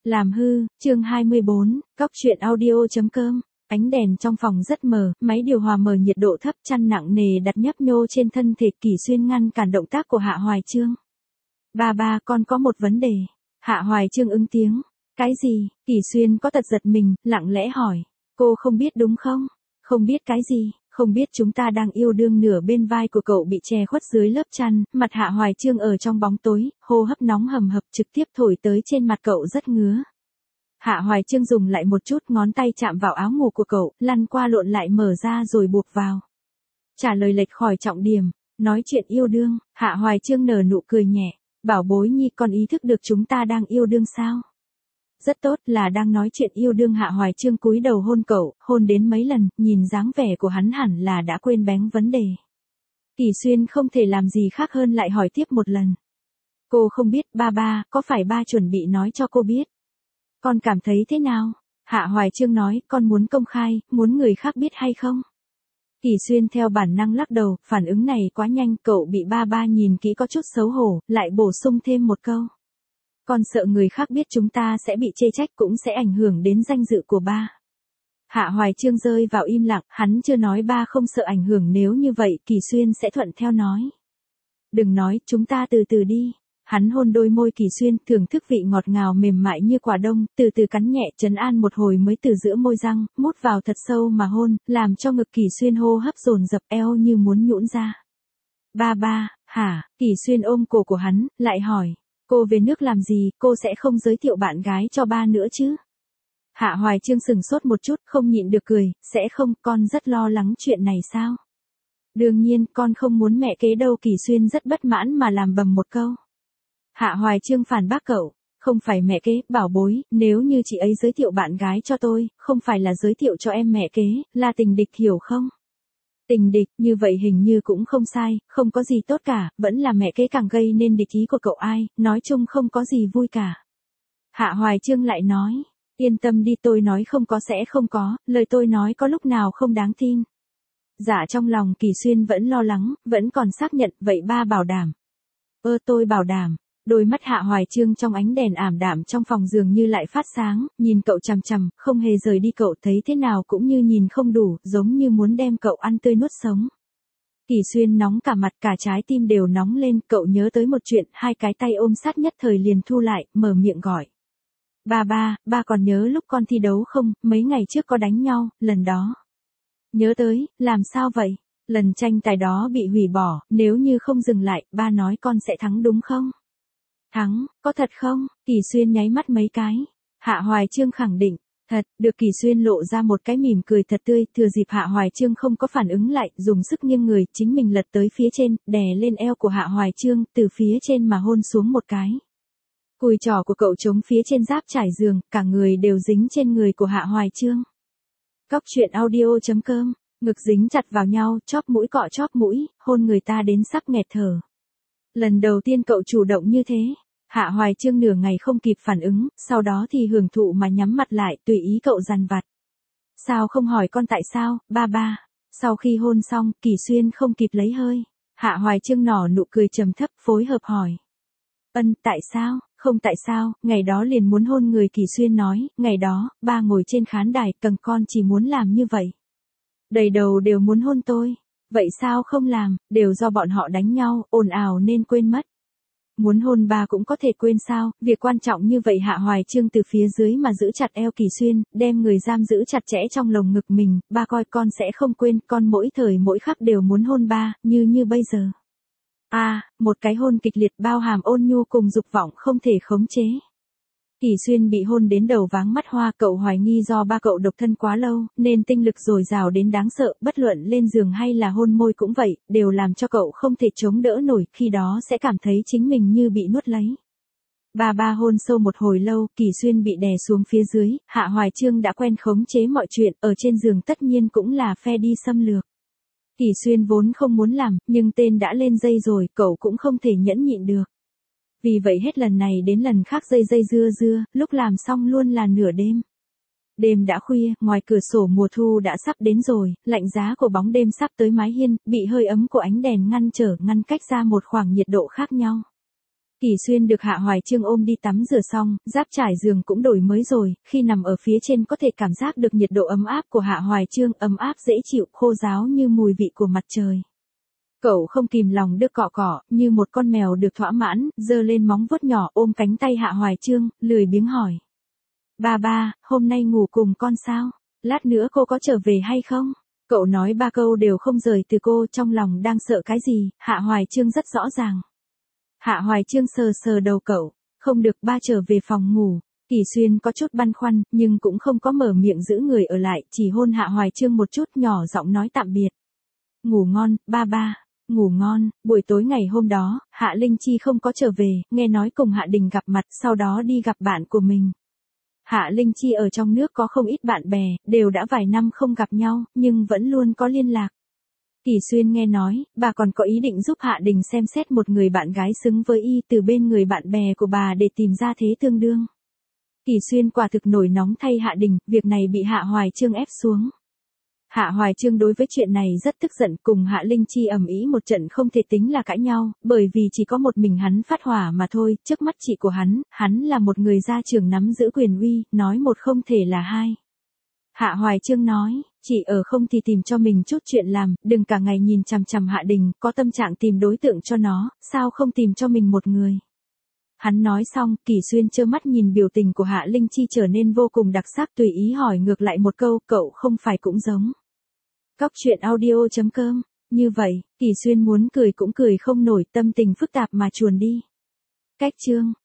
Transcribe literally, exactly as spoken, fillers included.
Làm hư, chương hai mươi bốn, cóc truyện audio.com. Ánh đèn trong phòng rất mờ, máy điều hòa mở nhiệt độ thấp, chăn nặng nề đặt nhấp nhô trên thân thể. Kỷ Xuyên ngăn cản động tác của Hạ Hoài Chương. Ba ba, con có một vấn đề. Hạ Hoài Chương ứng tiếng. Cái gì? Kỷ Xuyên có tật giật mình, lặng lẽ hỏi. Cô không biết đúng không? Không biết cái gì? Không biết chúng ta đang yêu đương. Nửa bên vai của cậu bị che khuất dưới lớp chăn, mặt Hạ Hoài Chương ở trong bóng tối, hô hấp nóng hầm hập trực tiếp thổi tới trên mặt cậu rất ngứa. Hạ Hoài Chương dùng lại một chút, ngón tay chạm vào áo ngủ của cậu, lăn qua lộn lại mở ra rồi buộc vào. Trả lời lệch khỏi trọng điểm, nói chuyện yêu đương. Hạ Hoài Chương nở nụ cười nhẹ. Bảo bối nhi, con ý thức được chúng ta đang yêu đương sao? Rất tốt, là đang nói chuyện yêu đương. Hạ Hoài Chương cúi đầu hôn cậu, hôn đến mấy lần, nhìn dáng vẻ của hắn hẳn là đã quên bén vấn đề. Kỷ Xuyên không thể làm gì khác hơn lại hỏi tiếp một lần. Cô không biết. Ba ba, có phải ba chuẩn bị nói cho cô biết? Con cảm thấy thế nào? Hạ Hoài Chương nói, con muốn công khai, muốn người khác biết hay không? Kỷ Xuyên theo bản năng lắc đầu, phản ứng này quá nhanh, cậu bị ba ba nhìn kỹ có chút xấu hổ, lại bổ sung thêm một câu. Con sợ người khác biết chúng ta sẽ bị chê trách, cũng sẽ ảnh hưởng đến danh dự của ba. Hạ Hoài Chương rơi vào im lặng, hắn chưa nói ba không sợ ảnh hưởng, nếu như vậy Kỷ Xuyên sẽ thuận theo nói. Đừng nói, chúng ta từ từ đi. Hắn hôn đôi môi Kỷ Xuyên, thưởng thức vị ngọt ngào mềm mại như quả đông, từ từ cắn nhẹ, trấn an một hồi mới từ giữa môi răng, mút vào thật sâu mà hôn, làm cho ngực Kỷ Xuyên hô hấp dồn dập, eo như muốn nhũn ra. Ba ba, hả? Kỷ Xuyên ôm cổ của hắn, lại hỏi. Cô về nước làm gì, cô sẽ không giới thiệu bạn gái cho ba nữa chứ? Hạ Hoài Chương sừng sốt một chút, không nhịn được cười, sẽ không, con rất lo lắng chuyện này sao? Đương nhiên, con không muốn mẹ kế đâu. Kỷ Xuyên rất bất mãn mà làm bầm một câu. Hạ Hoài Chương phản bác cậu, không phải mẹ kế, bảo bối, nếu như chị ấy giới thiệu bạn gái cho tôi, không phải là giới thiệu cho em mẹ kế, là tình địch, hiểu không? Tình địch, như vậy hình như cũng không sai, không có gì tốt cả, vẫn là mẹ kế càng gây nên địch ý của cậu ai, nói chung không có gì vui cả. Hạ Hoài Chương lại nói, yên tâm đi, tôi nói không có sẽ không có, lời tôi nói có lúc nào không đáng tin. Dạ, trong lòng Kỷ Xuyên vẫn lo lắng, vẫn còn xác nhận, vậy ba bảo đảm. Ơ tôi bảo đảm. Đôi mắt Hạ Hoài Chương trong ánh đèn ảm đạm trong phòng dường như lại phát sáng, nhìn cậu chằm chằm, không hề rời đi. Cậu thấy thế nào cũng như nhìn không đủ, giống như muốn đem cậu ăn tươi nuốt sống. Kỷ Xuyên nóng cả mặt, cả trái tim đều nóng lên, cậu nhớ tới một chuyện, hai cái tay ôm sát nhất thời liền thu lại, mở miệng gọi. Ba ba, ba còn nhớ lúc con thi đấu không, mấy ngày trước có đánh nhau, lần đó. Nhớ tới, làm sao vậy? Lần tranh tài đó bị hủy bỏ, nếu như không dừng lại, ba nói con sẽ thắng đúng không? Thắng, có thật không? Kỷ Xuyên nháy mắt mấy cái. Hạ Hoài Chương khẳng định, thật. Được. Kỷ Xuyên lộ ra một cái mỉm cười thật tươi, thừa dịp Hạ Hoài Chương không có phản ứng lại, dùng sức nghiêng người, chính mình lật tới phía trên, đè lên eo của Hạ Hoài Chương, từ phía trên mà hôn xuống một cái. Cùi trỏ của cậu chống phía trên giáp trải giường, cả người đều dính trên người của Hạ Hoài Chương. Cóc truyện audio.com, ngực dính chặt vào nhau, chóp mũi cọ chóp mũi, hôn người ta đến sắp nghẹt thở. Lần đầu tiên cậu chủ động như thế. Hạ Hoài Chương nửa ngày không kịp phản ứng, sau đó thì hưởng thụ mà nhắm mặt lại, tùy ý cậu dằn vặt. Sao không hỏi con tại sao, ba ba? Sau khi hôn xong, Kỷ Xuyên không kịp lấy hơi. Hạ Hoài Chương nở nụ cười trầm thấp, phối hợp hỏi. Ân, tại sao? Không tại sao, ngày đó liền muốn hôn người. Kỷ Xuyên nói, ngày đó, ba ngồi trên khán đài, cần con chỉ muốn làm như vậy. Đầy đầu đều muốn hôn tôi. Vậy sao không làm, đều do bọn họ đánh nhau, ồn ào nên quên mất. Muốn hôn ba cũng có thể quên sao, việc quan trọng như vậy. Hạ Hoài Chương từ phía dưới mà giữ chặt eo Kỷ Xuyên, đem người giam giữ chặt chẽ trong lồng ngực mình, ba coi con sẽ không quên, con mỗi thời mỗi khắc đều muốn hôn ba, như như bây giờ. A, à, một cái hôn kịch liệt bao hàm ôn nhu cùng dục vọng không thể khống chế. Kỷ Xuyên bị hôn đến đầu váng mắt hoa, cậu hoài nghi do ba cậu độc thân quá lâu, nên tinh lực dồi dào đến đáng sợ, bất luận lên giường hay là hôn môi cũng vậy, đều làm cho cậu không thể chống đỡ nổi, khi đó sẽ cảm thấy chính mình như bị nuốt lấy. Ba ba hôn sâu một hồi lâu, Kỷ Xuyên bị đè xuống phía dưới, Hạ Hoài Chương đã quen khống chế mọi chuyện, ở trên giường tất nhiên cũng là phe đi xâm lược. Kỷ Xuyên vốn không muốn làm, nhưng tên đã lên dây rồi, cậu cũng không thể nhẫn nhịn được. Vì vậy hết lần này đến lần khác dây dây dưa dưa, lúc làm xong luôn là nửa đêm. Đêm đã khuya, ngoài cửa sổ mùa thu đã sắp đến rồi, lạnh giá của bóng đêm sắp tới mái hiên, bị hơi ấm của ánh đèn ngăn trở, ngăn cách ra một khoảng nhiệt độ khác nhau. Kỳ Xuyên được Hạ Hoài Chương ôm đi tắm rửa xong, giáp trải giường cũng đổi mới rồi, khi nằm ở phía trên có thể cảm giác được nhiệt độ ấm áp của Hạ Hoài Chương, ấm áp dễ chịu, khô ráo như mùi vị của mặt trời. Cậu không kìm lòng đưa cọ cọ, như một con mèo được thỏa mãn, giơ lên móng vuốt nhỏ ôm cánh tay Hạ Hoài Chương, lười biếng hỏi. Ba ba, hôm nay ngủ cùng con sao? Lát nữa cô có trở về hay không? Cậu nói ba câu đều không rời từ cô, trong lòng đang sợ cái gì, Hạ Hoài Chương rất rõ ràng. Hạ Hoài Chương sờ sờ đầu cậu, không được, ba trở về phòng ngủ. Kỳ Xuyên có chút băn khoăn, nhưng cũng không có mở miệng giữ người ở lại, chỉ hôn Hạ Hoài Chương một chút, nhỏ giọng nói tạm biệt. Ngủ ngon, ba ba. Ngủ ngon. Buổi tối ngày hôm đó, Hạ Linh Chi không có trở về, nghe nói cùng Hạ Đình gặp mặt, sau đó đi gặp bạn của mình. Hạ Linh Chi ở trong nước có không ít bạn bè, đều đã vài năm không gặp nhau, nhưng vẫn luôn có liên lạc. Kỳ Xuyên nghe nói, bà còn có ý định giúp Hạ Đình xem xét một người bạn gái xứng với y từ bên người bạn bè của bà để tìm ra thế tương đương. Kỳ Xuyên quả thực nổi nóng thay Hạ Đình, việc này bị Hạ Hoài Chương ép xuống. Hạ Hoài Chương đối với chuyện này rất tức giận, cùng Hạ Linh Chi ầm ĩ một trận không thể tính là cãi nhau, bởi vì chỉ có một mình hắn phát hỏa mà thôi, trước mắt chị của hắn, hắn là một người gia trưởng nắm giữ quyền uy, nói một không thể là hai. Hạ Hoài Chương nói, chị ở không thì tìm cho mình chút chuyện làm, đừng cả ngày nhìn chằm chằm Hạ Đình, có tâm trạng tìm đối tượng cho nó, sao không tìm cho mình một người. Hắn nói xong, Kỳ Xuyên trơ mắt nhìn biểu tình của Hạ Linh Chi trở nên vô cùng đặc sắc, tùy ý hỏi ngược lại một câu, cậu không phải cũng giống. Cóc truyện audio chấm com, như vậy, Kỳ Xuyên muốn cười cũng cười không nổi, tâm tình phức tạp mà chuồn đi. Cách chương